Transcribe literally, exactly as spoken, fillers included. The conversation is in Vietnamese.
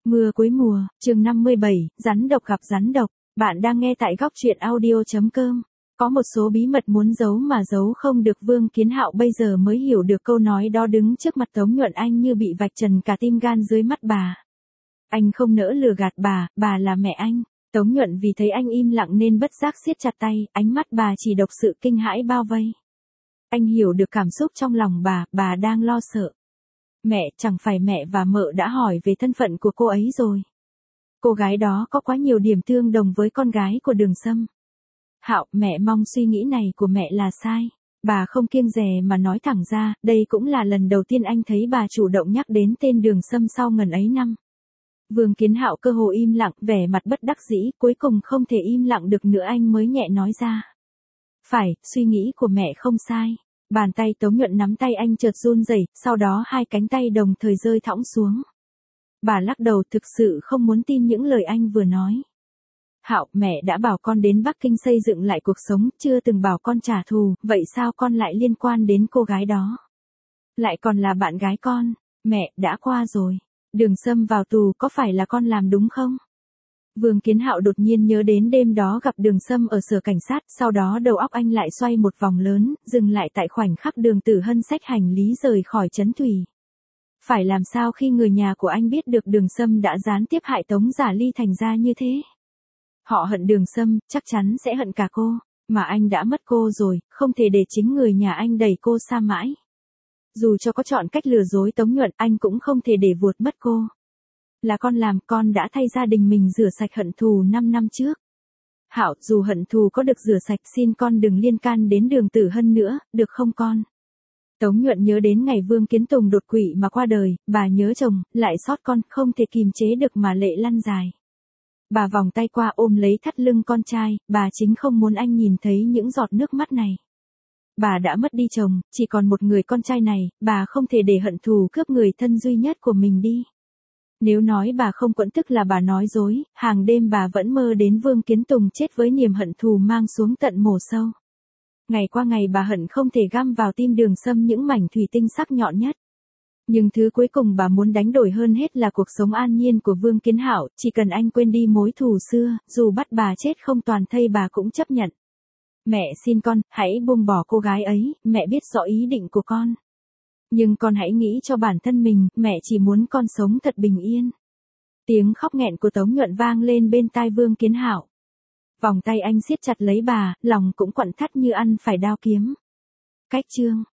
Mưa cuối mùa, chương năm mươi bảy, rắn độc gặp rắn độc. Bạn đang nghe tại góc truyện audio chấm com. Có một số bí mật muốn giấu mà giấu không được. Vương Kiến Hạo bây giờ mới hiểu được câu nói đó, đứng trước mặt Tống Nhuận Anh như bị vạch trần cả tim gan dưới mắt bà. Anh không nỡ lừa gạt bà, bà là mẹ anh. Tống Nhuận vì thấy anh im lặng nên bất giác siết chặt tay, ánh mắt bà chỉ độc sự kinh hãi bao vây. Anh hiểu được cảm xúc trong lòng bà, bà đang lo sợ. Mẹ, chẳng phải mẹ và mợ đã hỏi về thân phận của cô ấy rồi. Cô gái đó có quá nhiều điểm tương đồng với con gái của Đường Sâm. Hạo, mẹ mong suy nghĩ này của mẹ là sai. Bà không kiêng dè mà nói thẳng ra, đây cũng là lần đầu tiên anh thấy bà chủ động nhắc đến tên Đường Sâm sau ngần ấy năm. Vương Kiến Hạo cơ hồ im lặng, vẻ mặt bất đắc dĩ, cuối cùng không thể im lặng được nữa anh mới nhẹ nói ra. Phải, suy nghĩ của mẹ không sai. Bàn tay Tống Nhuận nắm tay anh chợt run rẩy, sau đó hai cánh tay đồng thời rơi thõng xuống. Bà lắc đầu, thực sự không muốn tin những lời anh vừa nói. Hạo, mẹ đã bảo con đến Bắc Kinh xây dựng lại cuộc sống, chưa từng bảo con trả thù, vậy sao con lại liên quan đến cô gái đó? Lại còn là bạn gái con. Mẹ, đã qua rồi. Đường Sâm vào tù, có phải là con làm đúng không? Vương Kiến Hạo đột nhiên nhớ đến đêm đó gặp Đường Sâm ở sở cảnh sát, sau đó đầu óc anh lại xoay một vòng lớn, dừng lại tại khoảnh khắc Đường Tử Hân xách hành lý rời khỏi trấn Thủy. Phải làm sao khi người nhà của anh biết được Đường Sâm đã gián tiếp hại Tống Giả Ly thành ra như thế? Họ hận Đường Sâm, chắc chắn sẽ hận cả cô, mà anh đã mất cô rồi, không thể để chính người nhà anh đẩy cô xa mãi. Dù cho có chọn cách lừa dối Tống Nhuận, anh cũng không thể để vuột mất cô. Là con làm, con đã thay gia đình mình rửa sạch hận thù năm năm trước. Hạo, dù hận thù có được rửa sạch, xin con đừng liên can đến Đường Tử Hân nữa, được không con? Tống Nhuận nhớ đến ngày Vương Kiến Tùng đột quỵ mà qua đời, bà nhớ chồng, lại xót con, không thể kìm chế được mà lệ lăn dài. Bà vòng tay qua ôm lấy thắt lưng con trai, bà chính không muốn anh nhìn thấy những giọt nước mắt này. Bà đã mất đi chồng, chỉ còn một người con trai này, bà không thể để hận thù cướp người thân duy nhất của mình đi. Nếu nói bà không quẫn tức là bà nói dối, hàng đêm bà vẫn mơ đến Vương Kiến Tùng chết với niềm hận thù mang xuống tận mổ sâu. Ngày qua ngày bà hận không thể găm vào tim Đường Sâm những mảnh thủy tinh sắc nhọn nhất. Nhưng thứ cuối cùng bà muốn đánh đổi hơn hết là cuộc sống an nhiên của Vương Kiến Hạo, chỉ cần anh quên đi mối thù xưa, dù bắt bà chết không toàn thây bà cũng chấp nhận. Mẹ xin con, hãy buông bỏ cô gái ấy, mẹ biết rõ ý định của con. Nhưng con hãy nghĩ cho bản thân mình, mẹ chỉ muốn con sống thật bình yên. Tiếng khóc nghẹn của Tống Nhuận vang lên bên tai Vương Kiến Hạo. Vòng tay anh siết chặt lấy bà, lòng cũng quặn thắt như ăn phải đao kiếm. Cách chương